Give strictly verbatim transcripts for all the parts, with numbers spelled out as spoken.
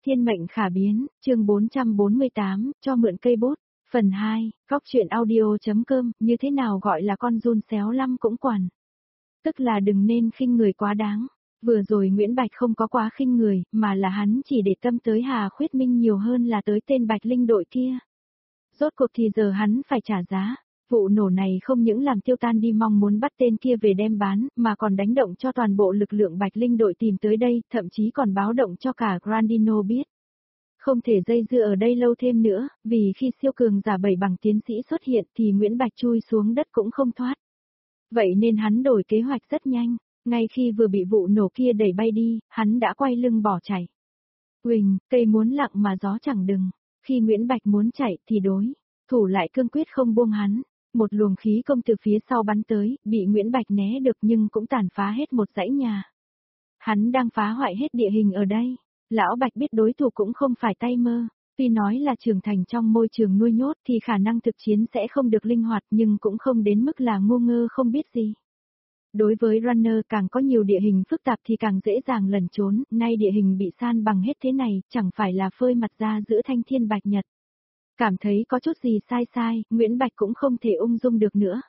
Thiên mệnh khả biến, chương bốn trăm bốn mươi tám, cho mượn cây bút. Phần hai, góc truyện audio.com, như thế nào gọi là con giun xéo lăm cũng quản. Tức là đừng nên khinh người quá đáng. Vừa rồi Nguyễn Bạch không có quá khinh người, mà là hắn chỉ để tâm tới Hà Khuyết Minh nhiều hơn là tới tên Bạch Linh đội kia. Rốt cuộc thì giờ hắn phải trả giá. Vụ nổ này không những làm tiêu tan đi mong muốn bắt tên kia về đem bán, mà còn đánh động cho toàn bộ lực lượng Bạch Linh đội tìm tới đây, thậm chí còn báo động cho cả Grandino biết. Không thể dây dưa ở đây lâu thêm nữa, vì khi siêu cường giả bảy bằng tiến sĩ xuất hiện thì Nguyễn Bạch chui xuống đất cũng không thoát. Vậy nên hắn đổi kế hoạch rất nhanh, ngay khi vừa bị vụ nổ kia đẩy bay đi, hắn đã quay lưng bỏ chạy. Quỳnh, cây muốn lặng mà gió chẳng đừng, khi Nguyễn Bạch muốn chạy thì đối, thủ lại cương quyết không buông hắn. Một luồng khí công từ phía sau bắn tới, bị Nguyễn Bạch né được nhưng cũng tàn phá hết một dãy nhà. Hắn đang phá hoại hết địa hình ở đây. Lão Bạch biết đối thủ cũng không phải tay mơ. Tuy nói là trưởng thành trong môi trường nuôi nhốt thì khả năng thực chiến sẽ không được linh hoạt nhưng cũng không đến mức là ngu ngơ không biết gì. Đối với runner càng có nhiều địa hình phức tạp thì càng dễ dàng lẩn trốn, nay địa hình bị san bằng hết thế này, chẳng phải là phơi mặt ra giữa thanh thiên bạch nhật. Cảm thấy có chút gì sai sai, Nguyễn Bạch cũng không thể ung dung được nữa.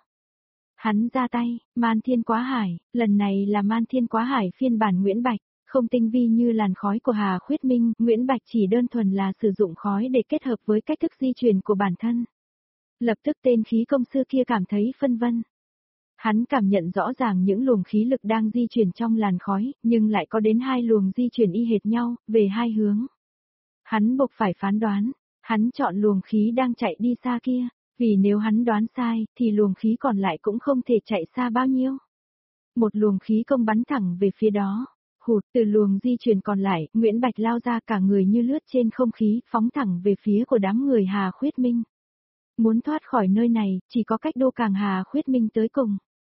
Hắn ra tay, Man Thiên Quá Hải, lần này là Man Thiên Quá Hải phiên bản Nguyễn Bạch, không tinh vi như làn khói của Hà Khuyết Minh, Nguyễn Bạch chỉ đơn thuần là sử dụng khói để kết hợp với cách thức di chuyển của bản thân. Lập tức tên khí công sư kia cảm thấy phân vân. Hắn cảm nhận rõ ràng những luồng khí lực đang di chuyển trong làn khói, nhưng lại có đến hai luồng di chuyển y hệt nhau, về hai hướng. Hắn buộc phải phán đoán. Hắn chọn luồng khí đang chạy đi xa kia, vì nếu hắn đoán sai, thì luồng khí còn lại cũng không thể chạy xa bao nhiêu. Một luồng khí công bắn thẳng về phía đó, hụt từ luồng di chuyển còn lại, Nguyễn Bạch lao ra cả người như lướt trên không khí, phóng thẳng về phía của đám người Hà Khuyết Minh. Muốn thoát khỏi nơi này, chỉ có cách đô càng Hà Khuyết Minh tới cùng.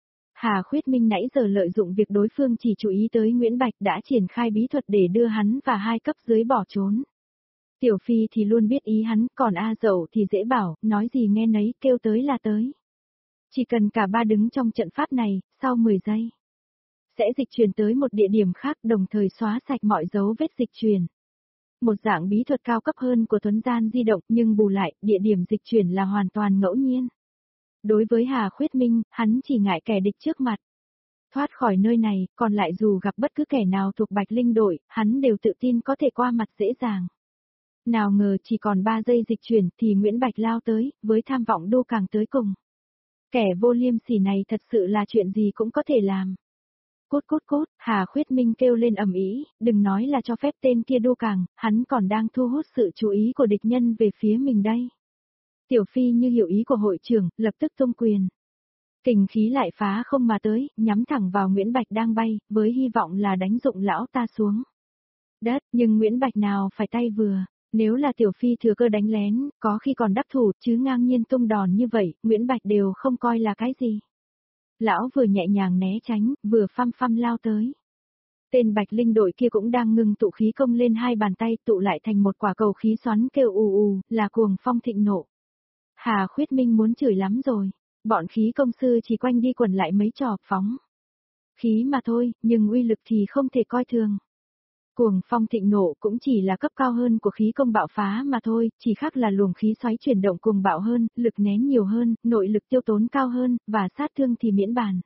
Hà Khuyết Minh nãy giờ lợi dụng việc đối phương chỉ chú ý tới Nguyễn Bạch đã triển khai bí thuật để đưa hắn và hai cấp dưới bỏ trốn. Tiểu Phi thì luôn biết ý hắn, còn A Dậu thì dễ bảo, nói gì nghe nấy, kêu tới là tới. Chỉ cần cả ba đứng trong trận pháp này, sau mười giây, sẽ dịch chuyển tới một địa điểm khác đồng thời xóa sạch mọi dấu vết dịch chuyển. Một dạng bí thuật cao cấp hơn của thuấn gian di động nhưng bù lại, địa điểm dịch chuyển là hoàn toàn ngẫu nhiên. Đối với Hà Khuyết Minh, hắn chỉ ngại kẻ địch trước mặt. Thoát khỏi nơi này, còn lại dù gặp bất cứ kẻ nào thuộc Bạch Linh đội, hắn đều tự tin có thể qua mặt dễ dàng. Nào ngờ chỉ còn ba giây dịch chuyển thì Nguyễn Bạch lao tới, với tham vọng đô càng tới cùng. Kẻ vô liêm sỉ này thật sự là chuyện gì cũng có thể làm. Cút cút cút, Hà Khuyết Minh kêu lên ầm ĩ, đừng nói là cho phép tên kia đô càng, hắn còn đang thu hút sự chú ý của địch nhân về phía mình đây. Tiểu Phi như hiểu ý của hội trưởng, lập tức tung quyền. Kình khí lại phá không mà tới, nhắm thẳng vào Nguyễn Bạch đang bay, với hy vọng là đánh dụng lão ta xuống đất, nhưng Nguyễn Bạch nào phải tay vừa. Nếu là Tiểu Phi thừa cơ đánh lén, có khi còn đắc thủ, chứ ngang nhiên tung đòn như vậy, Nguyễn Bạch đều không coi là cái gì. Lão vừa nhẹ nhàng né tránh, vừa phăm phăm lao tới. Tên Bạch Linh đội kia cũng đang ngưng tụ khí công lên hai bàn tay, tụ lại thành một quả cầu khí xoắn kêu ù ù, là cuồng phong thịnh nộ. Hà Khuyết Minh muốn chửi lắm rồi, bọn khí công sư chỉ quanh đi quẩn lại mấy trò phóng khí mà thôi, nhưng uy lực thì không thể coi thường. Cuồng phong thịnh nộ cũng chỉ là cấp cao hơn của khí công bạo phá mà thôi, chỉ khác là luồng khí xoáy chuyển động cuồng bạo hơn, lực nén nhiều hơn, nội lực tiêu tốn cao hơn, và sát thương thì miễn bàn.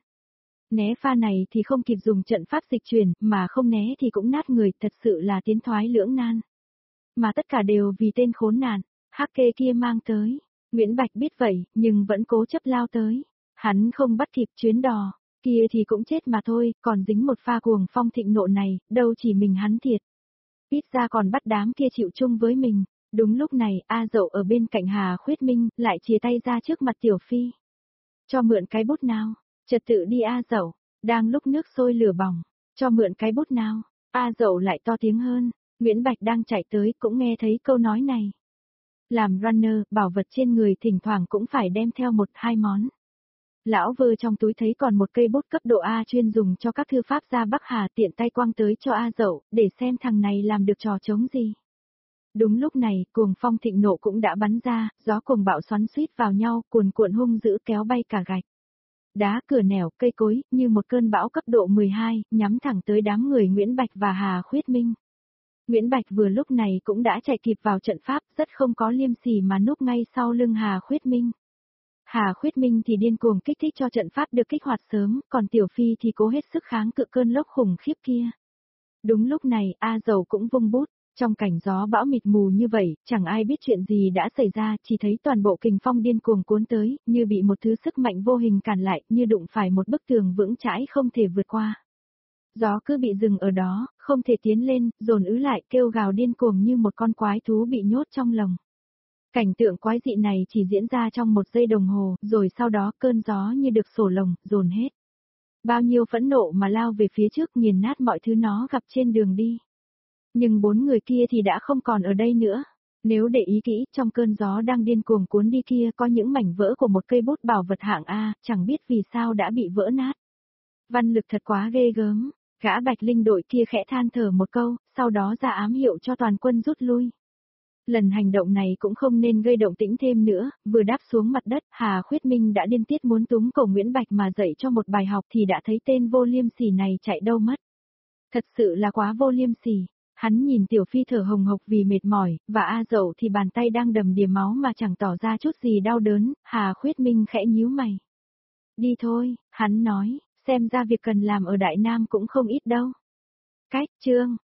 Né pha này thì không kịp dùng trận pháp dịch chuyển, mà không né thì cũng nát người, thật sự là tiến thoái lưỡng nan. Mà tất cả đều vì tên khốn nạn, hắc kê kia mang tới. Nguyễn Bạch biết vậy, nhưng vẫn cố chấp lao tới. Hắn không bắt kịp chuyến đò. Kia thì cũng chết mà thôi, còn dính một pha cuồng phong thịnh nộ này, đâu chỉ mình hắn thiệt. Ít ra còn bắt đám kia chịu chung với mình. Đúng lúc này, A Dậu ở bên cạnh Hà Khuyết Minh, lại chìa tay ra trước mặt Tiểu Phi. Cho mượn cái bút nào, trật tự đi A Dậu, đang lúc nước sôi lửa bỏng, cho mượn cái bút nào, A Dậu lại to tiếng hơn, Nguyễn Bạch đang chạy tới cũng nghe thấy câu nói này. Làm runner, bảo vật trên người thỉnh thoảng cũng phải đem theo một hai món. Lão vơ trong túi thấy còn một cây bút cấp độ A chuyên dùng cho các thư pháp gia Bắc Hà, tiện tay quăng tới cho A Dậu, để xem thằng này làm được trò trống gì. Đúng lúc này, cuồng phong thịnh nộ cũng đã bắn ra, gió cuồng bạo xoắn xuýt vào nhau, cuồn cuộn hung dữ kéo bay cả gạch. Đá cửa nẻo, cây cối, như một cơn bão cấp độ mười hai, nhắm thẳng tới đám người Nguyễn Bạch và Hà Khuyết Minh. Nguyễn Bạch vừa lúc này cũng đã chạy kịp vào trận pháp, rất không có liêm sỉ mà núp ngay sau lưng Hà Khuyết Minh. Hà Khuyết Minh thì điên cuồng kích thích cho trận pháp được kích hoạt sớm, còn Tiểu Phi thì cố hết sức kháng cự cơn lốc khủng khiếp kia. Đúng lúc này, A Dầu cũng vung bút, trong cảnh gió bão mịt mù như vậy, chẳng ai biết chuyện gì đã xảy ra, chỉ thấy toàn bộ kình phong điên cuồng cuốn tới, như bị một thứ sức mạnh vô hình cản lại, như đụng phải một bức tường vững chãi không thể vượt qua. Gió cứ bị dừng ở đó, không thể tiến lên, dồn ứ lại, kêu gào điên cuồng như một con quái thú bị nhốt trong lồng. Cảnh tượng quái dị này chỉ diễn ra trong một giây đồng hồ, rồi sau đó cơn gió như được sổ lồng, dồn hết. Bao nhiêu phẫn nộ mà lao về phía trước nghiền nát mọi thứ nó gặp trên đường đi. Nhưng bốn người kia thì đã không còn ở đây nữa. Nếu để ý kỹ, trong cơn gió đang điên cuồng cuốn đi kia có những mảnh vỡ của một cây bút bảo vật hạng A, chẳng biết vì sao đã bị vỡ nát. Văn lực thật quá ghê gớm, gã Bạch Linh đội kia khẽ than thở một câu, sau đó ra ám hiệu cho toàn quân rút lui. Lần hành động này cũng không nên gây động tĩnh thêm nữa, vừa đáp xuống mặt đất, Hà Khuyết Minh đã điên tiết muốn túm cổ Nguyễn Bạch mà dạy cho một bài học thì đã thấy tên vô liêm sỉ này chạy đâu mất. Thật sự là quá vô liêm sỉ. Hắn nhìn Tiểu Phi thở hồng hộc vì mệt mỏi, và A Dậu thì bàn tay đang đầm đìa máu mà chẳng tỏ ra chút gì đau đớn, Hà Khuyết Minh khẽ nhíu mày. Đi thôi, hắn nói, xem ra việc cần làm ở Đại Nam cũng không ít đâu. Cách chương